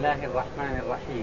الله الرحمن الرحيم.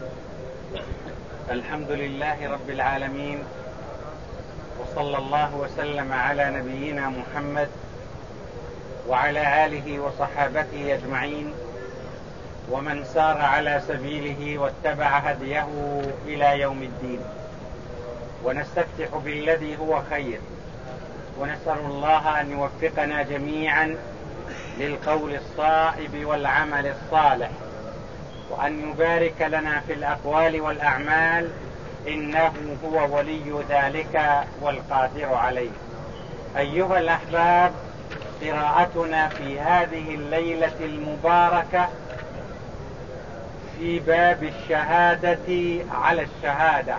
الحمد لله رب العالمين، وصلى الله وسلم على نبينا محمد وعلى آله وصحابته أجمعين، ومن سار على سبيله واتبع هديه إلى يوم الدين. ونستفتح بالذي هو خير، ونسأل الله أن يوفقنا جميعا للقول الصائب والعمل الصالح، وأن يبارك لنا في الأقوال والأعمال، إنه هو ولي ذلك والقادر عليه. أيها الأحباب، قراءتنا في هذه الليلة المباركة في باب الشهادة على الشهادة.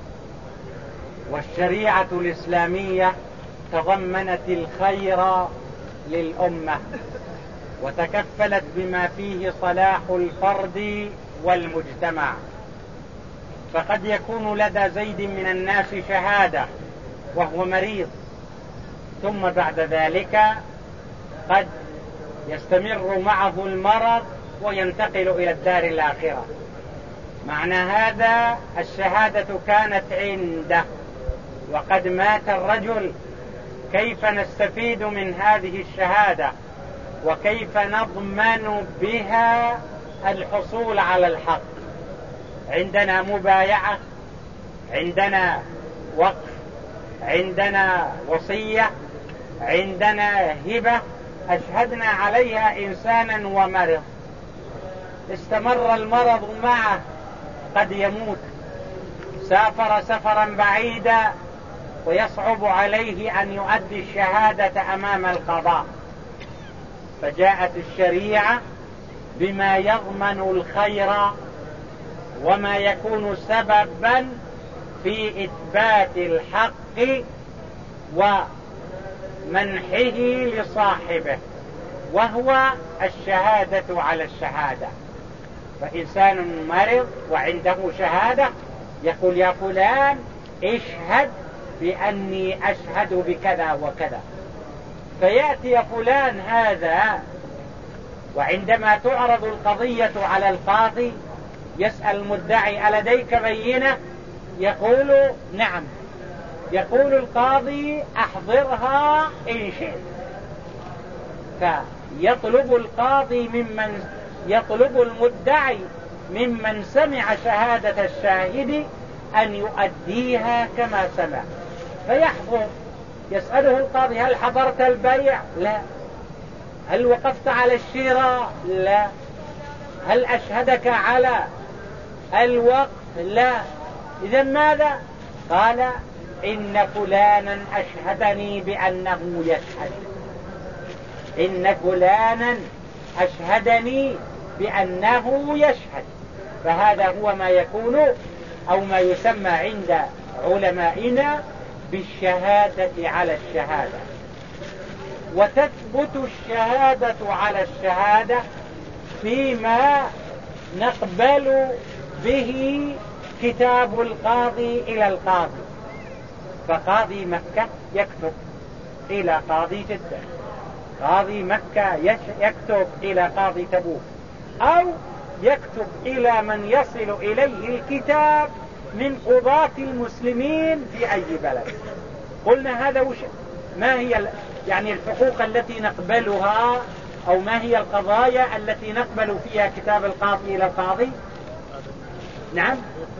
والشريعة الإسلامية تضمنت الخير للأمة، وتكفلت بما فيه صلاح الفرد والمجتمع. فقد يكون لدى زيد من الناس شهادة وهو مريض، ثم بعد ذلك قد يستمر معه المرض وينتقل إلى الدار الآخرة. معنى هذا الشهادة كانت عنده وقد مات الرجل. كيف نستفيد من هذه الشهادة؟ وكيف نضمن بها الحصول على الحق؟ عندنا مبايعة، عندنا وقف، عندنا وصية، عندنا هبة أشهدنا عليها إنسانا ومرض، استمر المرض معه، قد يموت، سافر سفرا بعيدا ويصعب عليه أن يؤدي الشهادة أمام القضاء. فجاءت الشريعة بما يضمن الخير وما يكون سببا في إثبات الحق ومنحه لصاحبه، وهو الشهادة على الشهادة. فإنسان مرض وعنده شهادة يقول: يا فلان اشهد بأني أشهد بكذا وكذا. فيأتي فلان هذا، وعندما تعرض القضية على القاضي يسأل المدعي: ألديك بينة؟ يقول: نعم. يقول القاضي: أحضرها إن شئت. فيطلب القاضي يطلب المدعي ممن سمع شهادة الشاهد أن يؤديها كما سمع، فيحضر. يسأله القاضي: هل حضرت البيع؟ لا. هل وقفت على الشراء؟ لا. هل أشهدك على الوقف؟ لا. إذن ماذا؟ قال: إن فلانا أشهدني بأنه يشهد. إن فلانا أشهدني بأنه يشهد. فهذا هو ما يكون أو ما يسمى عند علمائنا بالشهادة على الشهادة. وتثبت الشهادة على الشهادة فيما نقبل به كتاب القاضي إلى القاضي. فقاضي مكة يكتب إلى قاضي جدة، قاضي مكة يكتب إلى قاضي تبوك، أو يكتب إلى من يصل إليه الكتاب من قضاة المسلمين في أي بلد. قلنا هذا ما هي يعني الحقوق التي نقبلها، أو ما هي القضايا التي نقبل فيها كتاب القاضي إلى القاضي؟ نعم،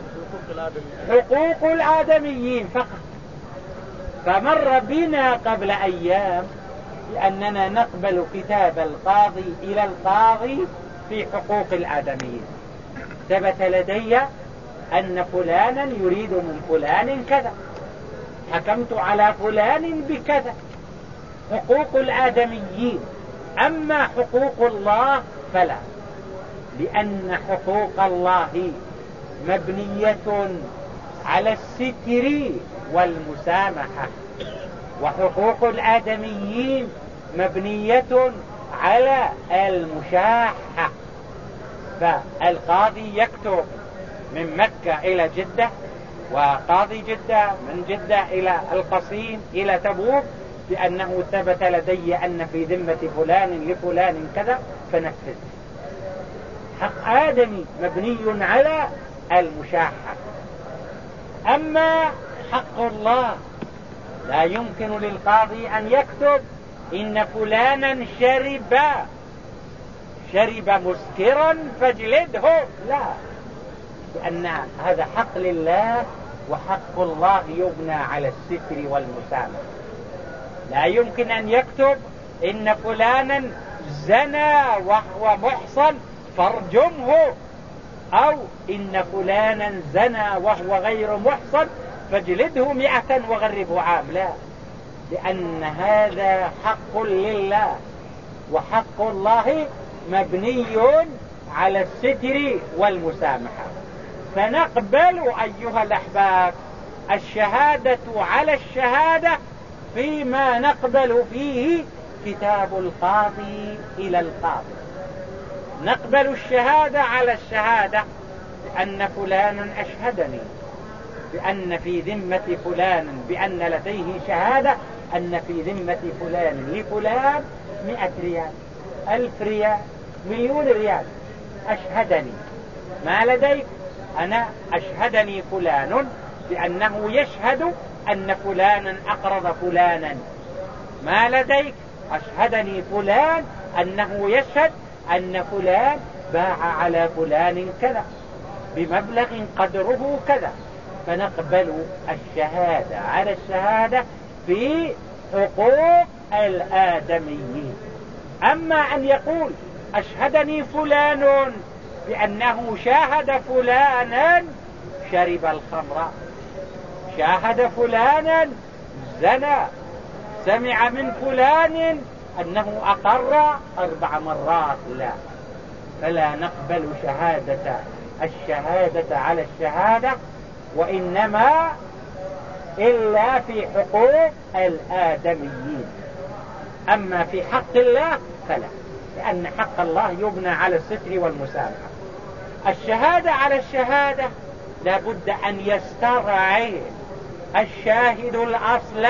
حقوق الآدميين فقط. فمر بنا قبل أيام لأننا نقبل كتاب القاضي إلى القاضي في حقوق الآدميين. ثبت لدي أن فلانا يريد من فلان كذا، حكمت على فلان بكذا. حقوق الآدميين. أما حقوق الله فلا، لأن حقوق الله مبنية على الستر والمسامحة، وحقوق الآدميين مبنية على المشاحة. فالقاضي يكتب من مكة إلى جدة، وقاضي جدة من جدة إلى القصيم إلى تبوك، بأنه ثبت لدي أن في ذمة فلان لفلان كذا، فنفذ. حق آدمي مبني على المشاحة. أما حق الله لا يمكن للقاضي أن يكتب إن فلانا شرب مسكرا فاجلده، لا، لأن هذا حق لله، وحق الله يبنى على الستر والمسامحة. لا يمكن أن يكتب إن فلانا زنى وهو محصن فارجمه، أو إن فلانا زنى وهو غير محصن فاجلده 100 وغربه عام، لا، لأن هذا حق لله، وحق الله مبني على الستر والمسامحة. فنقبل أيها الأحباب الشهادة على الشهادة فيما نقبل فيه كتاب القاضي إلى القاضي. نقبل الشهادة على الشهادة بأن فلانا أشهدني بأن في ذمة فلان، بأن لديه شهادة أن في ذمة فلان لفلان 100 ريال 1000 ريال 1,000,000 ريال، أشهدني. ما لديك؟ أنا أشهدني فلان بأنه يشهد أن فلانا أقرض فلانا. ما لديك؟ أشهدني فلان أنه يشهد أن فلان باع على فلان كذا بمبلغ قدره كذا. فنقبل الشهادة على الشهادة في حقوق الآدميين. أما أن يقول أشهدني فلان بأنه شاهد فلانا شرب الخمر، شاهد فلانا زنى، سمع من فلان أنه أقر 4 مرات، لا، فلا نقبل الشهادة على الشهادة، وإنما إلا في حقوق الآدميين. أما في حق الله فلا، لأن حق الله يبنى على الستر والمسامحة. الشهادة على الشهادة لابد أن يسترعي الشاهد الأصل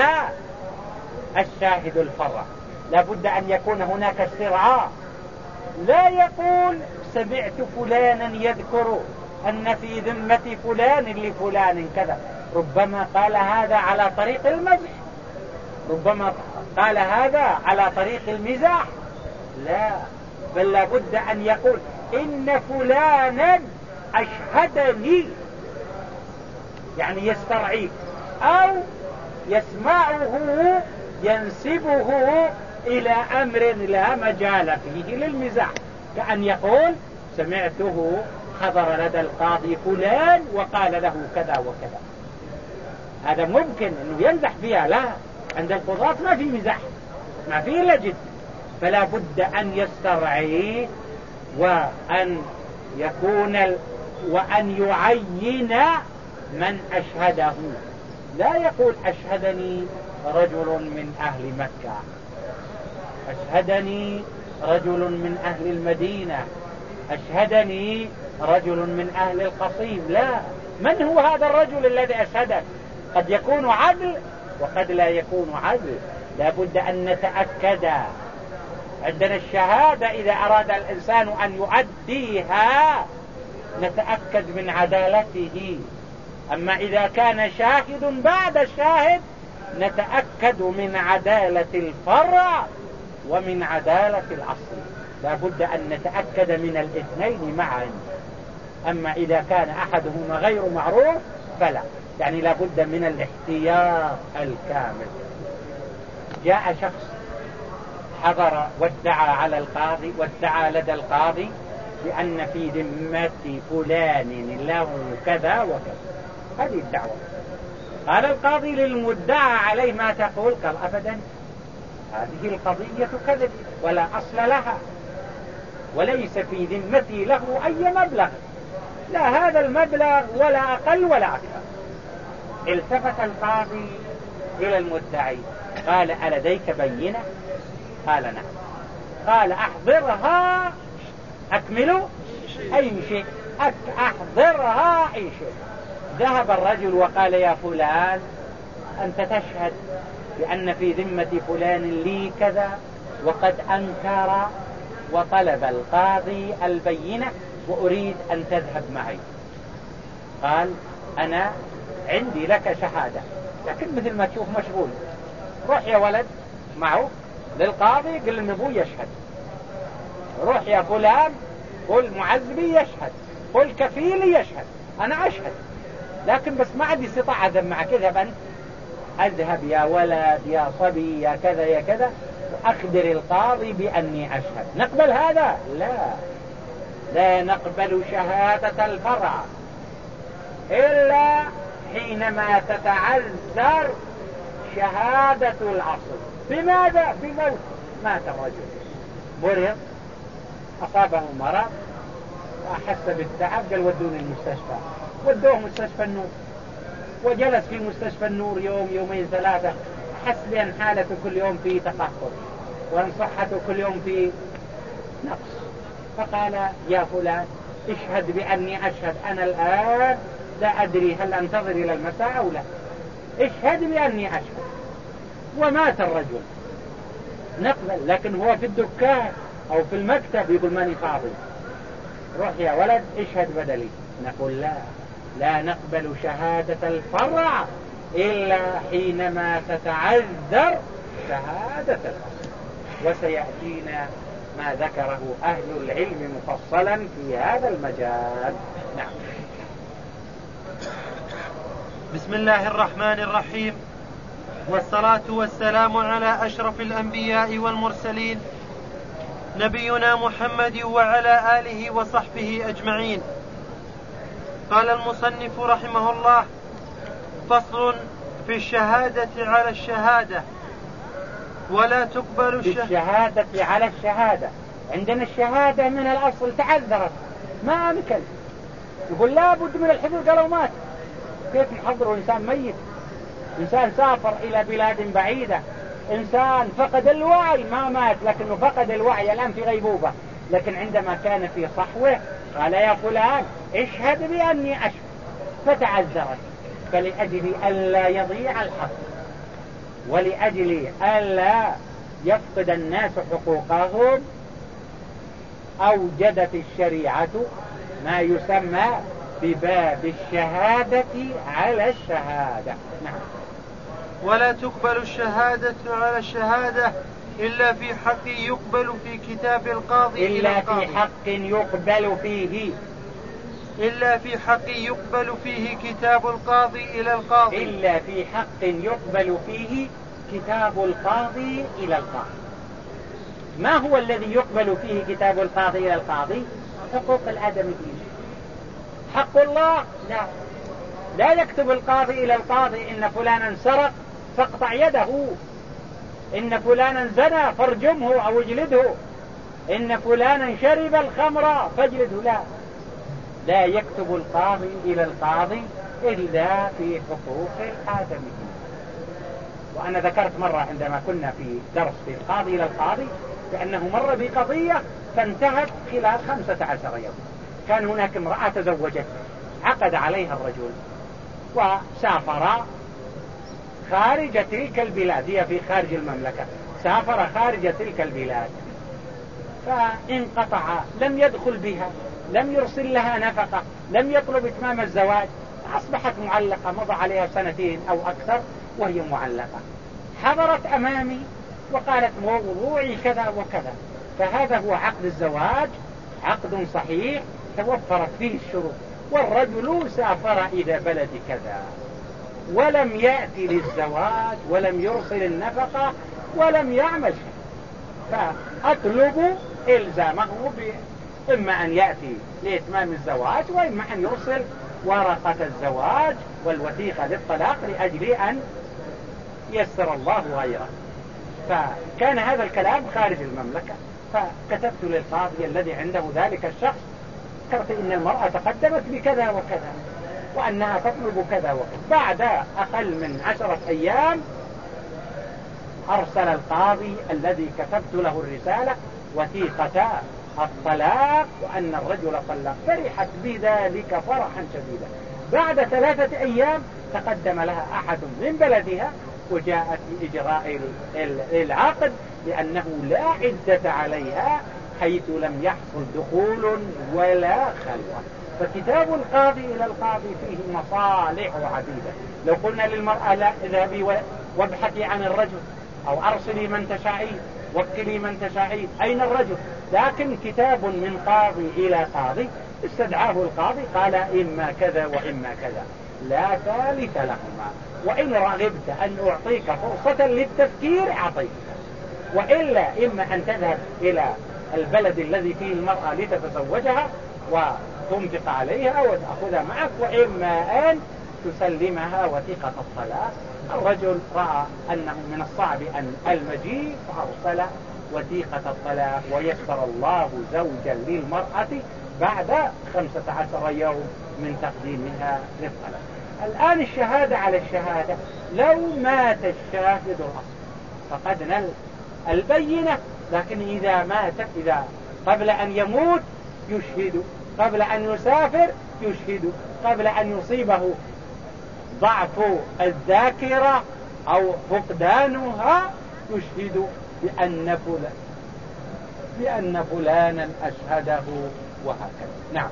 الشاهد الفرع، لابد أن يكون هناك استرعاء. لا يقول سمعت فلانا يذكر أن في ذمة فلان لفلان كذا، ربما قال هذا على طريق المزح، ربما قال هذا على طريق المزاح، لا، بل لابد أن يقول إن فلانا أشهدني، يعني يسترعيه، أو يسمعه ينسبه إلى أمر لا مجال فيه للمزاح، كأن يقول سمعته حضر لدى القاضي فلان وقال له كذا وكذا. هذا ممكن أنه يمزح فيها، لا، عند القضاة ما في مزاح، ما في إلا جد. فلا بد أن يسترعي وأن يعين من أشهده. لا يقول أشهدني رجل من أهل مكة، أشهدني رجل من أهل المدينة، أشهدني رجل من أهل القصيم، لا، من هو هذا الرجل الذي أشهدك؟ قد يكون عدل وقد لا يكون عدل. لا بد أن نتأكد. عندنا الشهادة إذا أراد الإنسان أن يؤديها نتأكد من عدالته. أما إذا كان شاهد بعد الشاهد نتأكد من عدالة الفرع ومن عدالة الأصل. لا بد أن نتأكد من الاثنين معا. أما إذا كان أحدهما غير معروف فلا، يعني لا بد من الاحتياط الكامل. جاء شخص حضر وادعى على القاضي، وادعى لدى القاضي بأن في ذمة فلان له كذا وكذا، هذه الدعوة. قال القاضي للمدعى عليه ما تقول؟ قال أبدا، هذه القضية كذب ولا أصل لها، وليس في ذمتي له أي مبلغ، لا هذا المبلغ ولا أقل ولا أكثر. التفت القاضي إلى المدعي قال ألديك بينة؟ قال نعم. قال أحضرها، أكملوا أي شيء، أحضرها أي شيء. ذهب الرجل وقال يا فلان أنت تشهد بأن في ذمة فلان لي كذا، وقد أنكر وطلب القاضي البينة وأريد أن تذهب معي. قال أنا عندي لك شهادة، لكن مثل ما تشوف مشغول. روح يا ولد معه للقاضي قل إن أبوي يشهد، روح يا فلان قل معذبي يشهد، قل كفيلي يشهد، أنا أشهد لكن بس ما عندي استطاعة أذهب معك. اذهب أنت. أذهب يا ولد يا صبي يا كذا يا كذا وأخبر القاضي بأني أشهد. نقبل هذا؟ لا نقبل شهادة الفرع إلا حينما تتعذر شهادة الأصل. بماذا؟ بموت. مات الرجل، مرض، أصابه مرض وأحس بالتعب، قال ودوني المستشفى. ودوه مستشفى النور، وجلس في مستشفى النور يوم يومين ثلاثة، حس بأن حالته كل يوم في تقهقر وأن صحته كل يوم في نقص. فقال يا فلان اشهد بأني أشهد. أنا الآن لا أدري هل أنتظر إلى المساء أو لا، اشهد بأني أشهد. ومات الرجل. نقبل، لكن هو في الدكان أو في المكتب يقول ماني فاضي، روح يا ولد اشهد بدلي. نقول لا نقبل شهادة الفرع إلا حينما تتعذر شهادة الأصل. وسيأتينا ما ذكره أهل العلم مفصلا في هذا المجال. نعم. بسم الله الرحمن الرحيم، والصلاة والسلام على أشرف الأنبياء والمرسلين نبينا محمد وعلى آله وصحبه أجمعين. قال المصنف رحمه الله: فصل في الشهادة على الشهادة. ولا تقبل الشهادة على الشهادة. عندنا الشهادة من الأصل تعذرت ما أمكن، يقول لا بد من الحضور، قالوا مات. كيف نحضر إنسان ميت؟ إنسان سافر إلى بلاد بعيدة، إنسان فقد الوعي، ما مات لكنه فقد الوعي الآن في غيبوبة، لكن عندما كان في صحوه قال يا فلان اشهد بأني أشهد. فتعذرت، فلأجل ألا يضيع الحق ولأجل ألا يفقد الناس حقوقهم أوجدت الشريعة ما يسمى بباب الشهادة على الشهادة. نعم. ولا تقبل الشهادة على الشهادة إلا في حق يقبل في كتاب القاضي إلا في حق يقبل فيه، إلا في حق يقبل فيه كتاب القاضي إلى القاضي، إلا في حق يقبل فيه كتاب القاضي إلى القاضي. ما هو الذي يقبل فيه كتاب القاضي إلى القاضي؟ حقوق الآدميين. حق الله لا يكتب القاضي إلى القاضي إن فلانا سرق فاقطع يده، إن فلانا زنى فارجمه أو اجلده، إن فلانا شرب الخمر فاجلده. لا يكتب القاضي إلى القاضي إلا في حقوق الآدميين. وأنا ذكرت مرة عندما كنا في درس في القاضي إلى القاضي بأنه مر بقضية فانتهت خلال 15 يوم. كان هناك امرأة تزوجت، عقد عليها الرجل وسافر خارج تلك البلاد، هي في خارج المملكة، سافر خارج تلك البلاد فانقطع، لم يدخل بها، لم يرسل لها نفقة، لم يطلب إتمام الزواج، أصبحت معلقة، مضى عليها 2 أو أكثر وهي معلقة. حضرت أمامي وقالت موضوعي كذا وكذا. فهذا هو عقد الزواج، عقد صحيح توفرت فيه الشروط، والرجل سافر إلى بلد كذا ولم يأتي للزواج ولم يرسل النفقة ولم يعمل شيء، فأطلب إلزامه إما أن يأتي لإتمام الزواج وإما أن يرسل ورقة الزواج والوثيقة للطلاق لأجل أن يسر الله غيره. فكان هذا الكلام خارج المملكة، فكتبت للقاضي الذي عنده ذلك الشخص، ذكرت إن المرأة تقدمت بكذا وكذا وأنها تطلب كذا وكذا. بعد أقل من 10 أيام أرسل القاضي الذي كتبت له الرسالة وثيقة الطلاق وأن الرجل طلق. فرحت بذلك فرحا شديدا. بعد 3 أيام تقدم لها أحد من بلدها وجاءت بإجراء العقد لأنه لا عدة عليها حيث لم يحصل دخول ولا خلوة. فكتاب القاضي إلى القاضي فيه مصالح عديدة. لو قلنا للمرأة لا اذهبي وابحثي عن الرجل، أو أرسلي من تشاءين، وكلي من تشاءين، أين الرجل؟ لكن كتاب من قاضي إلى قاضي استدعاه القاضي قال إما كذا وإما كذا، لا ثالث لهما، وإن رغبت أن أعطيك فرصة للتفكير أعطيك، وإلا إما أن تذهب إلى البلد الذي فيه المرأة لتتزوجها وتنفق عليها وتأخذها معك، وإما أن تسلمها وثيقة الطلاق. الرجل رأى أنه من الصعب أن المجيء فأرسل وثيقة الطلاق، ويسر الله زوجا للمرأة بعد 15 يوم من تقديمها للطلاق. الآن الشهادة على الشهادة، لو مات الشاهد الأصل فقدنا البينة، لكن إذا مات قبل أن يموت يشهد، قبل أن يسافر يشهد، قبل أن يصيبه ضعف الذاكرة أو فقدانها يشهد بأن فلانا أشهده، وهكذا. نعم.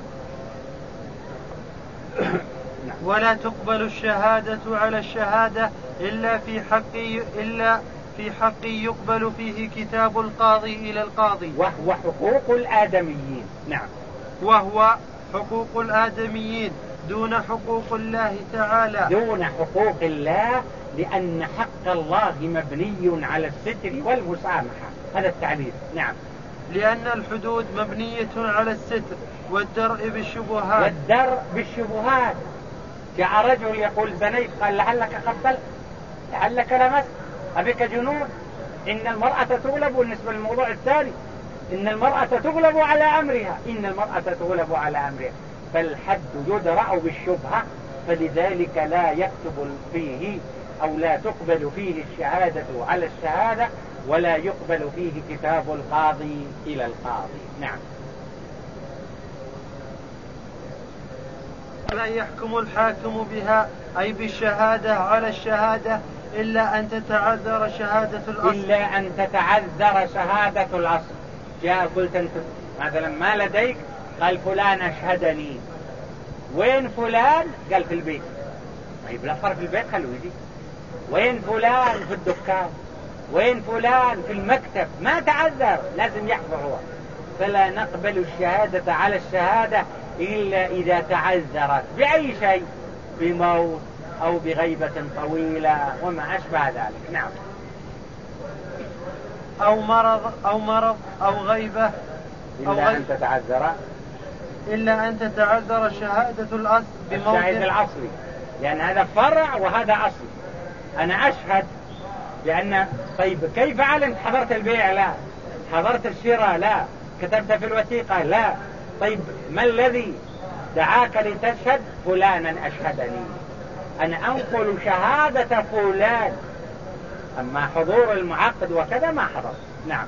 ولا تقبل الشهادة على الشهادة إلا في حق يقبل فيه كتاب القاضي إلى القاضي، وهو حقوق الآدميين. نعم. وهو حقوق الآدميين دون حقوق الله تعالى، دون حقوق الله، لأن حق الله مبني على الستر والمسامحة. هذا التعليل. نعم. لأن الحدود مبنية على الستر والدرء بالشبهات. والدرء بالشبهات. جاء رجل يقول زنيت، قال لعلك قبلت، لعلك لمست، أبك جنون. إن المرأة تغلب، بالنسبة للموضوع الثاني إن المرأة تغلب على أمرها، إن المرأة تغلب على أمرها، فالحد يدرأ بالشبهة، فلذلك لا يكتب فيه أو لا تقبل فيه الشهادة على الشهادة، ولا يقبل فيه كتاب القاضي إلى القاضي. نعم. ولا يحكم الحاكم بها أي بالشهادة على الشهادة إلا أن تتعذر شهادة الأصل. إلا أن تتعذر شهادة الأصل. جاء قلت أنت مثلا ما لديك؟ قال فلان أشهدني. وين فلان؟ قال في البيت. طيب لا فرق في البيت، خلوه يجي. وين فلان؟ في الدكان. وين فلان؟ في المكتب. ما تعذر، لازم يحضر هو. فلا نقبل الشهادة على الشهادة إلا إذا تعذرت بأي شيء، بموت أو بغيبة طويلة وما أشبه ذلك. نعم. أو مرض أو غيبة إلا أن تتعذر شهادة الأصل بموت. الشاهد الأصلي، لأن هذا فرع وهذا أصل. أنا أشهد لأن طيب كيف علمت؟ حضرت البيع؟ لا. حضرت الشراء؟ لا. كتبت في الوثيقة؟ لا. طيب ما الذي دعاك لتشهد؟ فلانا أشهدني. أنا أنقل شهادة فلان، أما حضور المعقد وكذا ما حضر. نعم.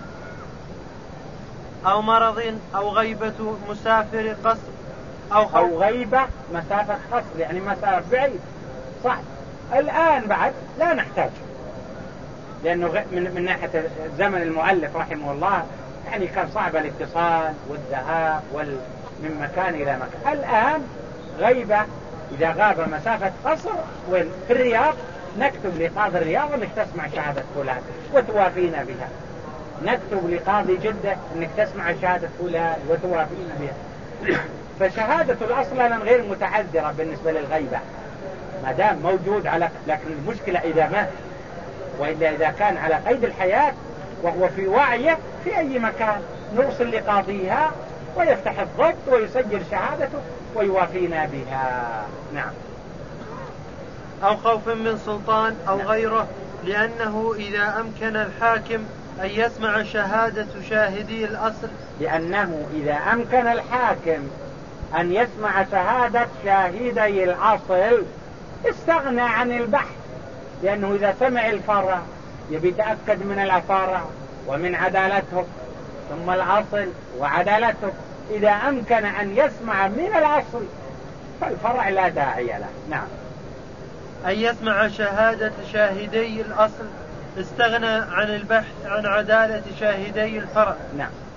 أو مرض أو غيبة مسافر قصر أو غيبة مسافة قصر، يعني مسافة بعيد. صح. الآن بعد لا نحتاج، لأنه من ناحية زمن المؤلف رحمه الله يعني كان صعب الاتصال والذهاب من مكان إلى مكان. الآن غيبة إذا غاب مسافة قصر وين؟ في الرياض، نكتب لقاضي الرياض أنك تسمع شهادة فلان وتوافينا بها. نكتب لقاضي جدة أنك تسمع شهادة فلان وتوافينا بها. فشهادة الأصل غير متعذرة بالنسبة للغيبة ما دام موجود لكن المشكلة إذا مات، وإلا إذا كان على قيد الحياة وهو في وعيه في أي مكان نرسل لقاضيها ويفتح الضبط ويسجل شهادته ويوافينا بها. نعم. أو خوف من سلطان أو غيره، لأنه إذا أمكن الحاكم أن يسمع شهادة شاهدي الأصل، لأنه إذا أمكن الحاكم أن يسمع شهادة شاهدي الأصل استغنى عن البحث، لأنه إذا سمع الفرع يبي يتأكد من الفرع ومن عدالته ثم الأصل وعدالته. إذا أمكن أن يسمع من الأصل فالفرع لا داعي له. نعم. أن يسمع شهادة شاهدي الأصل استغنى عن البحث عن عدالة شاهدي الفرع. نعم.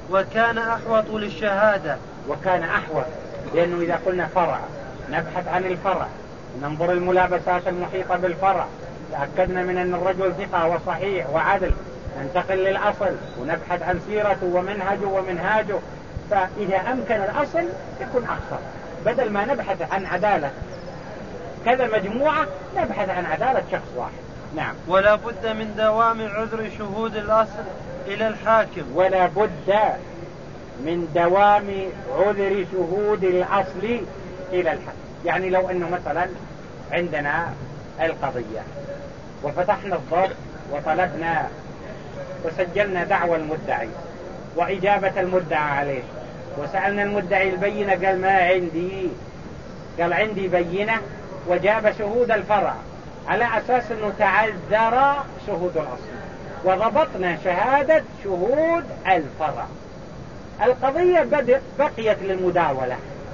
وكان أحوط للشهادة. وكان أحوط لأنه إذا قلنا فرع نبحث عن الفرع، ننظر الملابسات المحيطة بالفرع، تأكدنا من أن الرجل ثقة وصحيح وعدل، ننتقل للأصل ونبحث عن سيرته ومنهاجه. فإذا أمكن الأصل يكون أخطر، بدل ما نبحث عن عدالة كذا مجموعة نبحث عن عدالة شخص واحد. نعم. ولا بد من دوام عذر شهود الأصل إلى الحاكم. ولا بد من دوام عذر شهود الأصل إلى الحاكم. يعني لو أنه مثلا عندنا القضية وفتحنا الضبط وطلبنا وسجلنا دعوى المدعي وإجابة المدعى عليه، وسألنا المدعي البينة قال ما عندي، قال عندي بينة، وجاب شهود الفرع على أساس أنه تعذر شهود الأصل، وضبطنا شهادة شهود الفرع. القضية بقيت للمداولة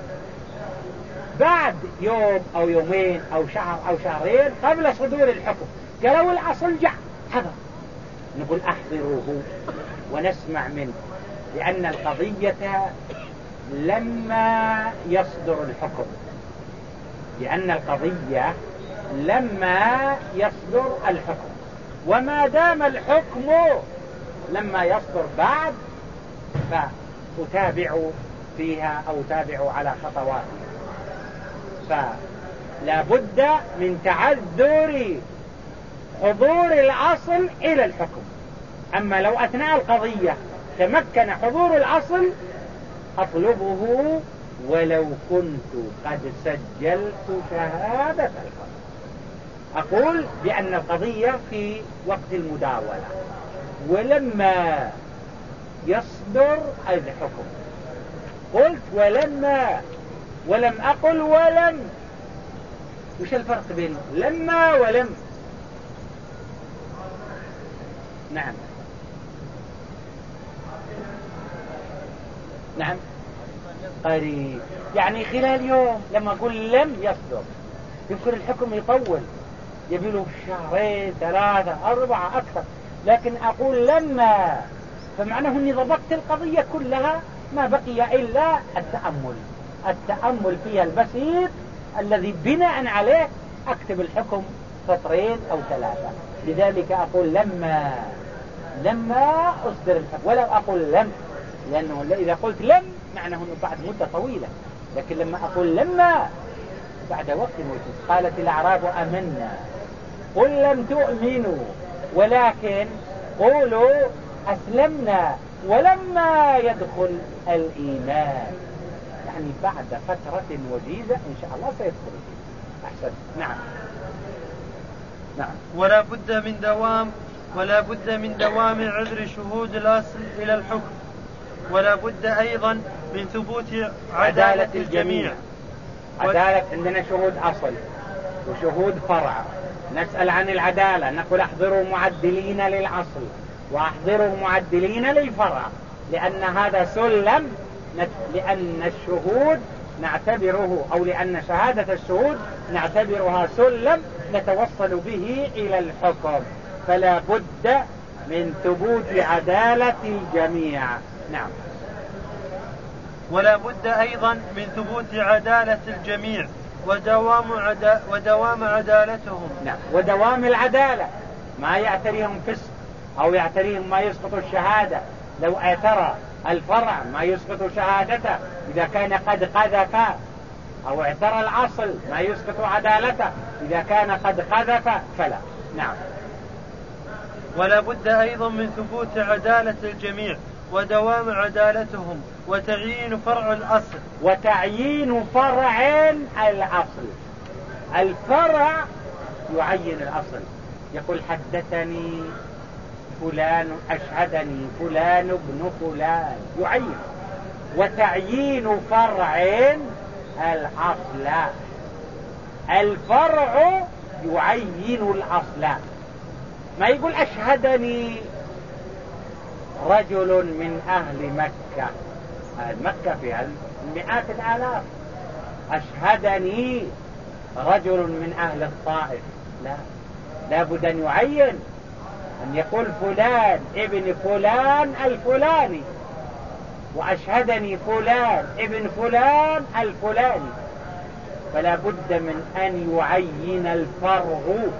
بعد يوم أو يومين أو شهر أو شهرين قبل صدور الحكم، قالوا الأصل جاء حضر، نقول أحضروه ونسمع منه، لأن القضية لما يصدر الحكم، لأن القضية لما يصدر الحكم، وما دام الحكم لما يصدر بعد فأتابع فيها أو أتابع على خطواتها. فلا بد من تعذر حضور الأصل إلى الحكم. أما لو أثناء القضية تمكن حضور الأصل أطلبه ولو كنت قد سجلت شهادة الحكم. أقول بأن القضية في وقت المداولة ولما يصدر الحكم، قلت ولما، ولم أقل ولم. وش الفرق بين لما ولم؟ نعم نعم قريب، يعني خلال يوم. لما أقول لم يصدر يمكن الحكم يطول، يبيله شهرين 3 4 أكثر، لكن أقول لما فمعناه أني ضبطت القضية كلها، ما بقي إلا التأمل فيها البسيط الذي بناء عليه أكتب الحكم 2 أو 3. لذلك أقول لما أصدر الحكم، ولا أقول لم، لأنه إذا قلت لم معناه أنه بعد مدة طويلة، لكن لما أقول لما بعد وقت موجود. قالت الأعراب أمنا قل لم تؤمنوا ولكن قولوا أسلمنا ولما يدخل الإيمان، يعني بعد فترة وجيزة إن شاء الله سيدخل. أحسن. نعم نعم. ولا بد من دوام عذر شهود الأصل إلى الحكم. ولا بد أيضا من ثبوت عدالة الجميع. عدالة، عندنا شهود أصل وشهود فرع، نسأل عن العدالة، نقول احضروا معدلين للأصل واحضروا معدلين للفرع، لأن هذا سلم، لأن الشهود نعتبره أو لأن شهادة الشهود نعتبرها سلم نتوصل به إلى الحكم، فلا بد من ثبوت عدالة الجميع. نعم. ولا بد أيضا من ثبوت عدالة الجميع ودوام عدالتهم. نعم. ودوام العدالة، ما يعتريهم فسق أو يعتريهم ما يسقط الشهادة. لو اعترى الفرع ما يسقط شهادته إذا كان قد قذف، أو اعترى الأصل ما يسقط عدالته إذا كان قد قذف فلا. نعم. ولا بد أيضا من ثبوت عدالة الجميع ودوام عدالتهم وتعيين فرع الأصل. وتعيين فرع الأصل، الفرع يعين الأصل، يقول حدثني فلان أشهدني فلان ابن فلان، يعين. وتعيين فرع الأصل، الفرع يعين الأصل، ما يقول أشهدني رجل من أهل مكة، مكة فيها مئات الآلاف، أشهدني رجل من أهل الطائف، لا، لابد أن يعين، أن يقول فلان ابن فلان الفلاني، وأشهدني فلان ابن فلان الفلاني، فلا بد من أن يعين الفرع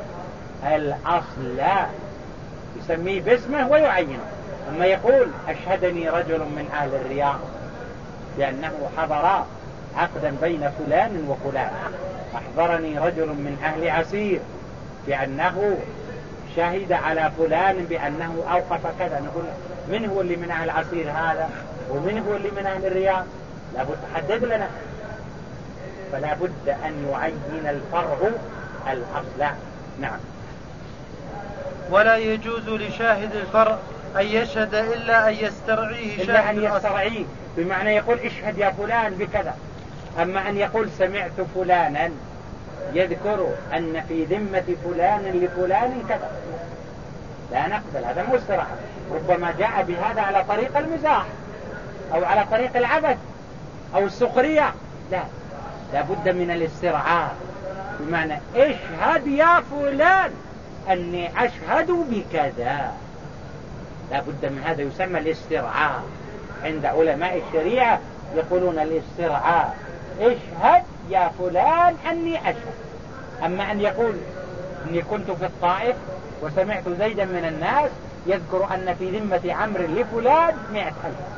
الأصل، يسميه باسمه ويعينه. أما يقول أشهدني رجل من أهل الرياض لأنه حضر عقدا بين فلان وفلان، أحضرني رجل من أهل عسير بأنه شهد على فلان بأنه أوقف كذا، نقول من هو اللي من أهل عسير هذا ومن هو اللي من أهل الرياض؟ لابد تحدد لنا، فلا بد أن يعين الفرع الأصل. نعم. ولا يجوز لشاهد الفرع أن يشهد إلا أن يسترعيه شاهد الأصل، يسترعيه بمعنى يقول اشهد يا فلان بكذا. أما أن يقول سمعت فلانا يذكر أن في ذمة فلان لفلان كذا، لا نقبل، هذا مو استراحة. ربما جاء بهذا على طريق المزاح أو على طريق العبث أو السخرية، لا بد من الاسترعاء، بمعنى اشهد يا فلان أني أشهد بكذا، لا بد من هذا، يسمى الاسترعاء. عند علماء الشريعة يقولون الاسترعاء اشهد يا فلان أني أشهد. أما أن يقول أني كنت في الطائف وسمعت زيدا من الناس يذكر أن في ذمة عمرو لفلان 100,000،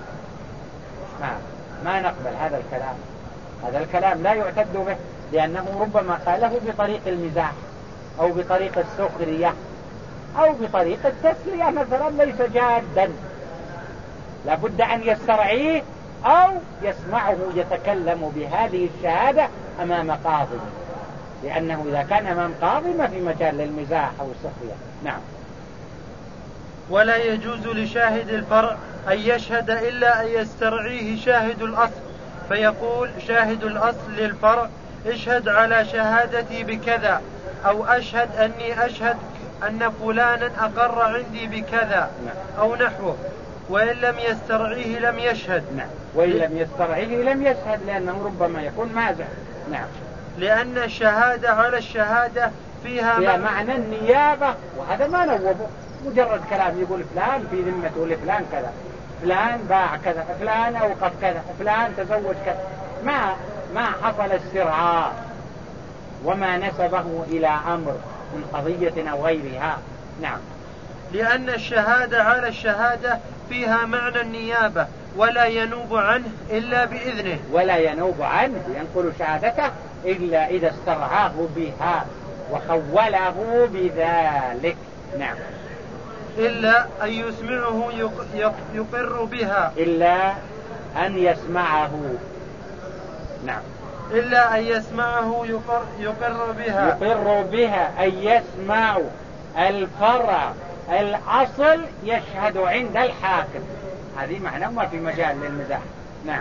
ما نقبل هذا الكلام. هذا الكلام لا يعتد به، لأنه ربما قاله بطريق المزاح أو بطريق السخرية أو بطريق التسلية مثلا، ليس جادا. لابد أن يسترعيه أو يسمعه يتكلم بهذه الشهادة أمام قاضي، لأنه إذا كان أمام قاضي ما في مجال للمزاح أو السخرية. نعم. ولا يجوز لشاهد الفرع أن يشهد إلا أن يسترعيه شاهد الأصل، فيقول شاهد الأصل للفرع اشهد على شهادتي بكذا، أو أشهد أني أشهد أن فلانا أقر عندي بكذا أو نحوه، وإن لم يسترعيه لم يشهد. نعم. وإن لم يسترعيه لم يشهد، لأنه ربما يكون مازح. نعم. لأن الشهادة على الشهادة فيها معنى النيابة، وهذا ما نوبه، مجرد كلام يقول فلان في ذمته لفلان كذا، فلان باع كذا، فلان أوقف كذا، فلان تزوج كذا، ما حصل استرعاء وما نسبه إلى أمر من قضية أو غيرها. نعم. لأن الشهادة على الشهادة فيها معنى النيابة، ولا ينوب عنه إلا بإذنه، ولا ينوب عنه ينقل شهادته إلا إذا استرعاه بها وخوله بذلك. نعم. إلا أن يسمعه يقر بها، إلا أن يسمعه. نعم. إلا أن يسمعه يقر بها، يقر بها أن يسمع الفرع الأصل يشهد عند الحاكم، هذه معنى ما في مجال للمزاح. نعم.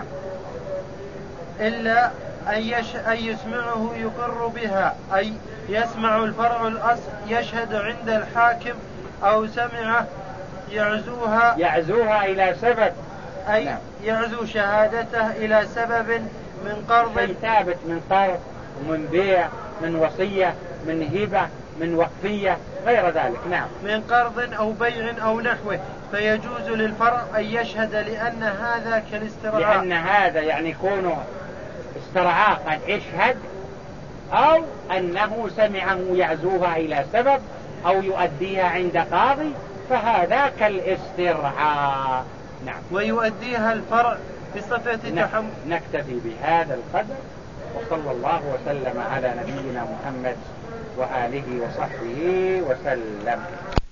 إلا أن يسمعه يقر بها، أي يسمع الفرع الأصل يشهد عند الحاكم، أو سمعه يعزوها إلى سبب، أي نعم. يعزو شهادته إلى سبب من قرض، شيء ثابت، من قرض ومن بيع، من وصية، من هبة، من وقفية، غير ذلك. نعم. من قرض أو بيع أو نحوه، فيجوز للفرع أن يشهد، لأن هذا كالاسترعاء، لأن هذا يعني يكون استرعاء قد اشهد، أو أنه سمعه يعزوها إلى سبب أو يؤديها عند قاضي، فهذا كالاسترعاء. نعم. ويؤديها الفرع بصفة تحمل. نكتفي بهذا القدر، وصلى الله وسلم على نبينا محمد وآله وصحبه وسلم.